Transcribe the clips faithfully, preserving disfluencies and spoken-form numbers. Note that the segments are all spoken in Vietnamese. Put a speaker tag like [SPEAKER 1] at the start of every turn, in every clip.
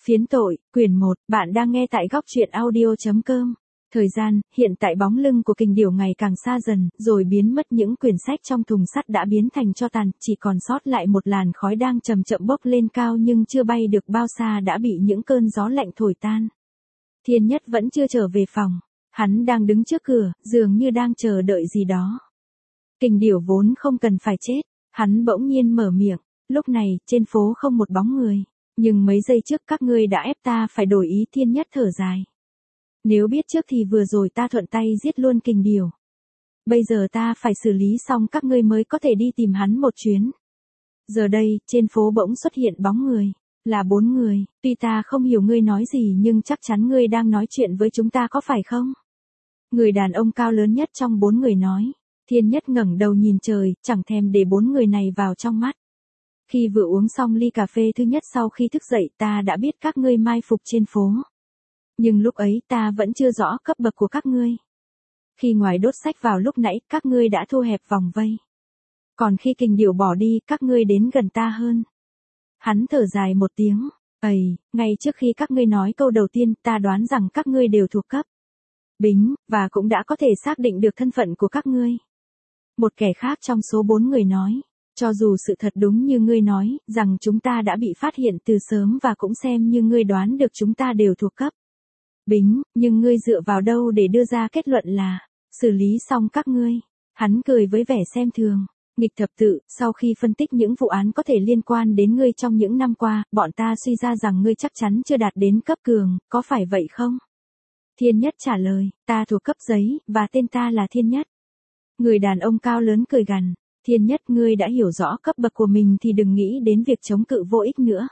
[SPEAKER 1] Phiến tội, quyển một, bạn đang nghe tại góc truyện audio chấm com. Thời gian, hiện tại bóng lưng của kình điểu ngày càng xa dần, rồi biến mất, những quyển sách trong thùng sắt đã biến thành tro tàn, chỉ còn sót lại một làn khói đang chậm chậm bốc lên cao nhưng chưa bay được bao xa đã bị những cơn gió lạnh thổi tan. Thiên Nhất vẫn chưa trở về phòng, hắn đang đứng trước cửa, dường như đang chờ đợi gì đó. Kình điểu vốn không cần phải chết, hắn bỗng nhiên mở miệng, lúc này, trên phố không một bóng người. Nhưng mấy giây trước các ngươi đã ép ta phải đổi ý. Thiên Nhất thở dài. Nếu biết trước thì vừa rồi ta thuận tay giết luôn kình điểu. Bây giờ ta phải xử lý xong các ngươi mới có thể đi tìm hắn một chuyến. Giờ đây, trên phố bỗng xuất hiện bóng người. Là bốn người, tuy ta không hiểu ngươi nói gì nhưng chắc chắn ngươi đang nói chuyện với chúng ta có phải không? Người đàn ông cao lớn nhất trong bốn người nói. Thiên Nhất ngẩng đầu nhìn trời, chẳng thèm để bốn người này vào trong mắt. Khi vừa uống xong ly cà phê thứ nhất sau khi thức dậy ta đã biết các ngươi mai phục trên phố. Nhưng lúc ấy ta vẫn chưa rõ cấp bậc của các ngươi. Khi ngoài đốt sách vào lúc nãy các ngươi đã thu hẹp vòng vây. Còn khi kình điểu bỏ đi các ngươi đến gần ta hơn. Hắn thở dài một tiếng. Ầy, ngay trước khi các ngươi nói câu đầu tiên ta đoán rằng các ngươi đều thuộc cấp Bính, và cũng đã có thể xác định được thân phận của các ngươi. Một kẻ khác trong số bốn người nói. Cho dù sự thật đúng như ngươi nói, rằng chúng ta đã bị phát hiện từ sớm và cũng xem như ngươi đoán được chúng ta đều thuộc cấp Bính, nhưng ngươi dựa vào đâu để đưa ra kết luận là, xử lý xong các ngươi. Hắn cười với vẻ xem thường. Nghịch thập tự, sau khi phân tích những vụ án có thể liên quan đến ngươi trong những năm qua, bọn ta suy ra rằng ngươi chắc chắn chưa đạt đến cấp cường, có phải vậy không? Thiên Nhất trả lời, ta thuộc cấp giấy, và tên ta là Thiên Nhất. Người đàn ông cao lớn cười gằn. Thiên Nhất, ngươi đã hiểu rõ cấp bậc của mình thì đừng nghĩ đến việc chống cự vô ích nữa.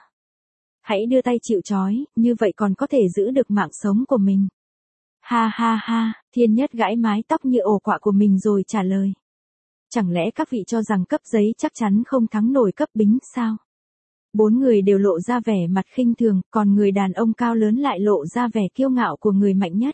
[SPEAKER 1] Hãy đưa tay chịu trói, như vậy còn có thể giữ được mạng sống của mình. Ha ha ha, Thiên Nhất gãi mái tóc như ổ quạ của mình rồi trả lời. Chẳng lẽ các vị cho rằng cấp giấy chắc chắn không thắng nổi cấp bính sao? Bốn người đều lộ ra vẻ mặt khinh thường, còn người đàn ông cao lớn lại lộ ra vẻ kiêu ngạo của người mạnh nhất.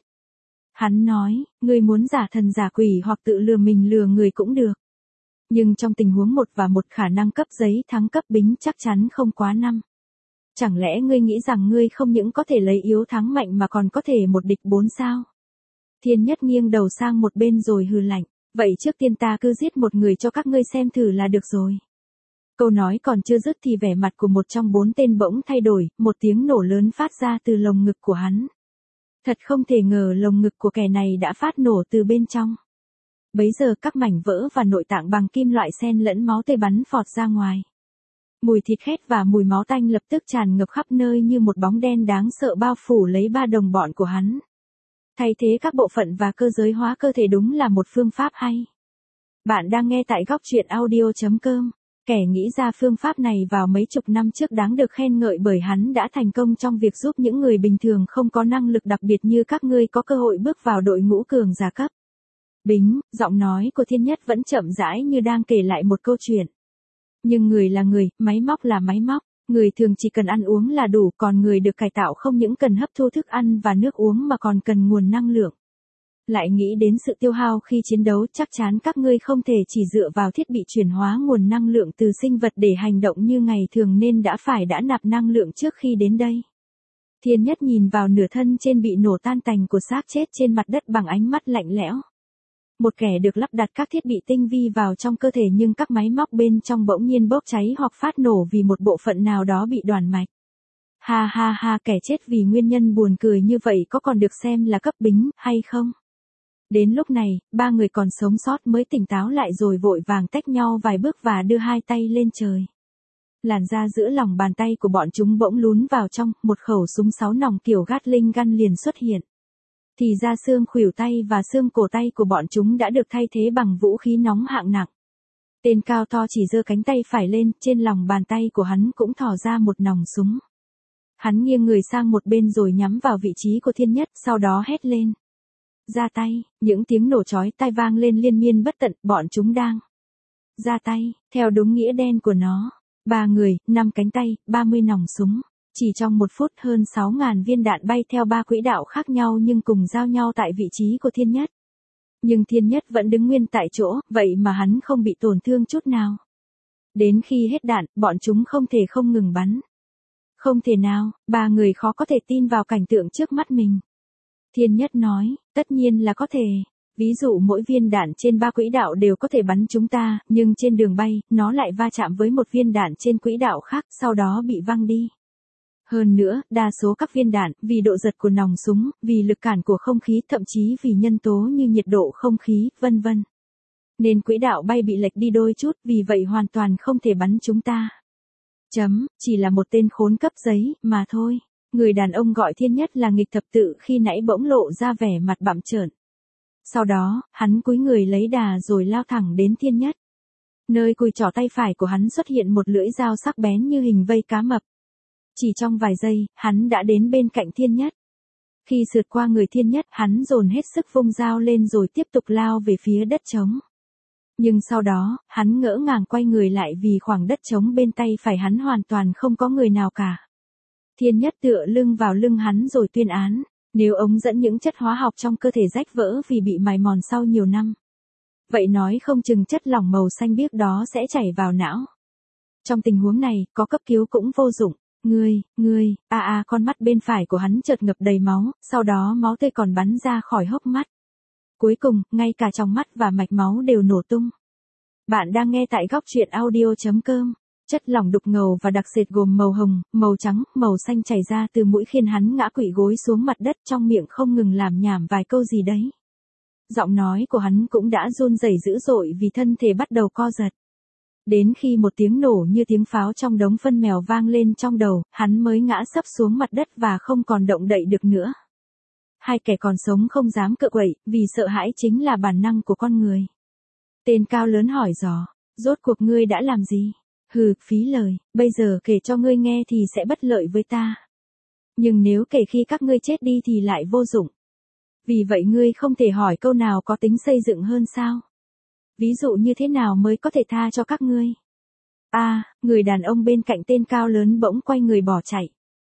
[SPEAKER 1] Hắn nói, ngươi muốn giả thần giả quỷ hoặc tự lừa mình lừa người cũng được. Nhưng trong tình huống một và một khả năng cấp giấy thắng cấp bính chắc chắn không quá năm. Chẳng lẽ ngươi nghĩ rằng ngươi không những có thể lấy yếu thắng mạnh mà còn có thể một địch bốn sao? Thiên Nhất nghiêng đầu sang một bên rồi hừ lạnh. Vậy trước tiên ta cứ giết một người cho các ngươi xem thử là được rồi. Câu nói còn chưa dứt thì vẻ mặt của một trong bốn tên bỗng thay đổi, một tiếng nổ lớn phát ra từ lồng ngực của hắn. Thật không thể ngờ lồng ngực của kẻ này đã phát nổ từ bên trong. Bấy giờ các mảnh vỡ và nội tạng bằng kim loại xen lẫn máu tươi bắn phọt ra ngoài. Mùi thịt khét và mùi máu tanh lập tức tràn ngập khắp nơi như một bóng đen đáng sợ bao phủ lấy ba đồng bọn của hắn. Thay thế các bộ phận và cơ giới hóa cơ thể đúng là một phương pháp hay. Bạn đang nghe tại góc truyện audio chấm com. Kẻ nghĩ ra phương pháp này vào mấy chục năm trước đáng được khen ngợi bởi hắn đã thành công trong việc giúp những người bình thường không có năng lực đặc biệt như các ngươi có cơ hội bước vào đội ngũ cường giả cấp Bính. Giọng nói của Thiên Nhất vẫn chậm rãi như đang kể lại một câu chuyện. Nhưng người là người, máy móc là máy móc. Người thường chỉ cần ăn uống là đủ, còn người được cải tạo không những cần hấp thu thức ăn và nước uống mà còn cần nguồn năng lượng. Lại nghĩ đến sự tiêu hao khi chiến đấu, chắc chắn các ngươi không thể chỉ dựa vào thiết bị chuyển hóa nguồn năng lượng từ sinh vật để hành động như ngày thường nên đã phải đã nạp năng lượng trước khi đến đây. Thiên Nhất nhìn vào nửa thân trên bị nổ tan tành của xác chết trên mặt đất bằng ánh mắt lạnh lẽo. Một kẻ được lắp đặt các thiết bị tinh vi vào trong cơ thể nhưng các máy móc bên trong bỗng nhiên bốc cháy hoặc phát nổ vì một bộ phận nào đó bị đoản mạch. Ha ha ha, kẻ chết vì nguyên nhân buồn cười như vậy có còn được xem là cấp bính hay không? Đến lúc này, ba người còn sống sót mới tỉnh táo lại rồi vội vàng tách nhau vài bước và đưa hai tay lên trời. Làn da giữa lòng bàn tay của bọn chúng bỗng lún vào trong, một khẩu súng sáu nòng kiểu Gatling gun liền xuất hiện. Thì ra xương khuỷu tay và xương cổ tay của bọn chúng đã được thay thế bằng vũ khí nóng hạng nặng. Tên cao to chỉ giơ cánh tay phải lên, trên lòng bàn tay của hắn cũng thò ra một nòng súng. Hắn nghiêng người sang một bên rồi nhắm vào vị trí của Thiên Nhất, sau đó hét lên. Ra tay, những tiếng nổ chói tai vang lên liên miên bất tận, bọn chúng đang ra tay, theo đúng nghĩa đen của nó. Ba người, năm cánh tay, ba mươi nòng súng. Chỉ trong một phút hơn sáu nghìn viên đạn bay theo ba quỹ đạo khác nhau nhưng cùng giao nhau tại vị trí của Thiên Nhất. Nhưng Thiên Nhất vẫn đứng nguyên tại chỗ, vậy mà hắn không bị tổn thương chút nào. Đến khi hết đạn, bọn chúng không thể không ngừng bắn. Không thể nào, ba người khó có thể tin vào cảnh tượng trước mắt mình. Thiên Nhất nói, tất nhiên là có thể. Ví dụ mỗi viên đạn trên ba quỹ đạo đều có thể bắn chúng ta, nhưng trên đường bay, nó lại va chạm với một viên đạn trên quỹ đạo khác, sau đó bị văng đi. Hơn nữa, đa số các viên đạn, vì độ giật của nòng súng, vì lực cản của không khí, thậm chí vì nhân tố như nhiệt độ không khí, vân vân. Nên quỹ đạo bay bị lệch đi đôi chút, vì vậy hoàn toàn không thể bắn chúng ta. Chấm, chỉ là một tên khốn cấp giấy, mà thôi. Người đàn ông gọi Thiên Nhất là nghịch thập tự khi nãy bỗng lộ ra vẻ mặt bặm trợn. Sau đó, hắn cúi người lấy đà rồi lao thẳng đến Thiên Nhất. Nơi cùi trỏ tay phải của hắn xuất hiện một lưỡi dao sắc bén như hình vây cá mập. Chỉ trong vài giây, hắn đã đến bên cạnh Thiên Nhất. Khi sượt qua người Thiên Nhất, hắn dồn hết sức vung dao lên rồi tiếp tục lao về phía đất trống. Nhưng sau đó, hắn ngỡ ngàng quay người lại vì khoảng đất trống bên tay phải hắn hoàn toàn không có người nào cả. Thiên Nhất tựa lưng vào lưng hắn rồi tuyên án, nếu ống dẫn những chất hóa học trong cơ thể rách vỡ vì bị mài mòn sau nhiều năm. Vậy nói không chừng chất lỏng màu xanh biếc đó sẽ chảy vào não. Trong tình huống này, có cấp cứu cũng vô dụng. Ngươi, ngươi, a a con mắt bên phải của hắn chợt ngập đầy máu, sau đó máu tươi còn bắn ra khỏi hốc mắt. Cuối cùng, ngay cả trong mắt và mạch máu đều nổ tung. Bạn đang nghe tại góc truyện audio chấm com. Chất lỏng đục ngầu và đặc sệt gồm màu hồng, màu trắng, màu xanh chảy ra từ mũi khiến hắn ngã quỵ gối xuống mặt đất, trong miệng không ngừng làm nhảm vài câu gì đấy. Giọng nói của hắn cũng đã run rẩy dữ dội vì thân thể bắt đầu co giật. Đến khi một tiếng nổ như tiếng pháo trong đống phân mèo vang lên trong đầu, hắn mới ngã sấp xuống mặt đất và không còn động đậy được nữa. Hai kẻ còn sống không dám cựa quậy, vì sợ hãi chính là bản năng của con người. Tên cao lớn hỏi dò, rốt cuộc ngươi đã làm gì? Hừ, phí lời, bây giờ kể cho ngươi nghe thì sẽ bất lợi với ta. Nhưng nếu kể khi các ngươi chết đi thì lại vô dụng. Vì vậy ngươi không thể hỏi câu nào có tính xây dựng hơn sao? Ví dụ như thế nào mới có thể tha cho các ngươi? A, à, người đàn ông bên cạnh tên cao lớn bỗng quay người bỏ chạy.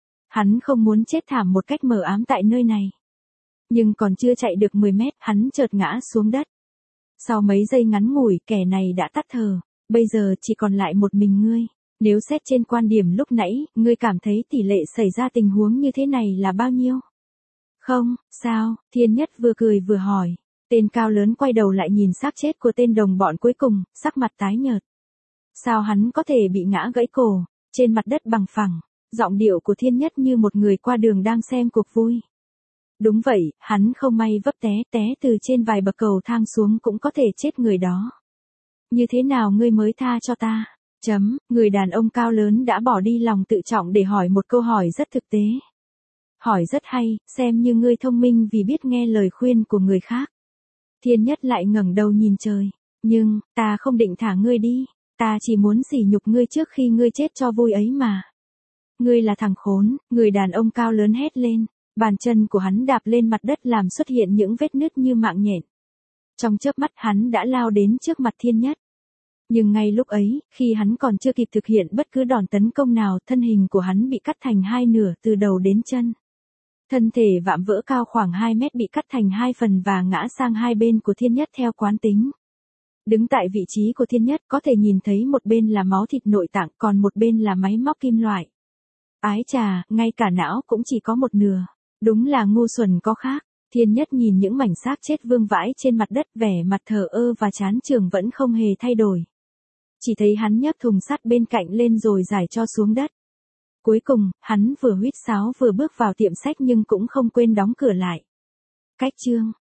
[SPEAKER 1] Hắn không muốn chết thảm một cách mờ ám tại nơi này. Nhưng còn chưa chạy được mười mét, hắn chợt ngã xuống đất. Sau mấy giây ngắn ngủi, kẻ này đã tắt thở. Bây giờ chỉ còn lại một mình ngươi. Nếu xét trên quan điểm lúc nãy, ngươi cảm thấy tỷ lệ xảy ra tình huống như thế này là bao nhiêu? Không, sao? Thiên Nhất vừa cười vừa hỏi. Tên cao lớn quay đầu lại nhìn xác chết của tên đồng bọn cuối cùng, sắc mặt tái nhợt. Sao hắn có thể bị ngã gãy cổ, trên mặt đất bằng phẳng? Giọng điệu của Thiên Nhất như một người qua đường đang xem cuộc vui. Đúng vậy, hắn không may vấp té, té từ trên vài bậc cầu thang xuống cũng có thể chết người đó. Như thế nào ngươi mới tha cho ta? Chấm, người đàn ông cao lớn đã bỏ đi lòng tự trọng để hỏi một câu hỏi rất thực tế. Hỏi rất hay, xem như ngươi thông minh vì biết nghe lời khuyên của người khác. Thiên Nhất lại ngẩng đầu nhìn trời. Nhưng, ta không định thả ngươi đi. Ta chỉ muốn sỉ nhục ngươi trước khi ngươi chết cho vui ấy mà. Ngươi là thằng khốn, người đàn ông cao lớn hét lên. Bàn chân của hắn đạp lên mặt đất làm xuất hiện những vết nứt như mạng nhện. Trong chớp mắt hắn đã lao đến trước mặt Thiên Nhất. Nhưng ngay lúc ấy, khi hắn còn chưa kịp thực hiện bất cứ đòn tấn công nào, thân hình của hắn bị cắt thành hai nửa từ đầu đến chân. Thân thể vạm vỡ cao khoảng hai mét bị cắt thành hai phần và ngã sang hai bên của Thiên Nhất theo quán tính. Đứng tại vị trí của Thiên Nhất có thể nhìn thấy một bên là máu thịt nội tạng còn một bên là máy móc kim loại. Ái chà, ngay cả não cũng chỉ có một nửa. Đúng là ngu xuẩn có khác. Thiên Nhất nhìn những mảnh xác chết vương vãi trên mặt đất, vẻ mặt thờ ơ và chán chường vẫn không hề thay đổi. Chỉ thấy hắn nhấc thùng sắt bên cạnh lên rồi giải cho xuống đất. Cuối cùng, hắn vừa huýt sáo vừa bước vào tiệm sách nhưng cũng không quên đóng cửa lại. Cách chương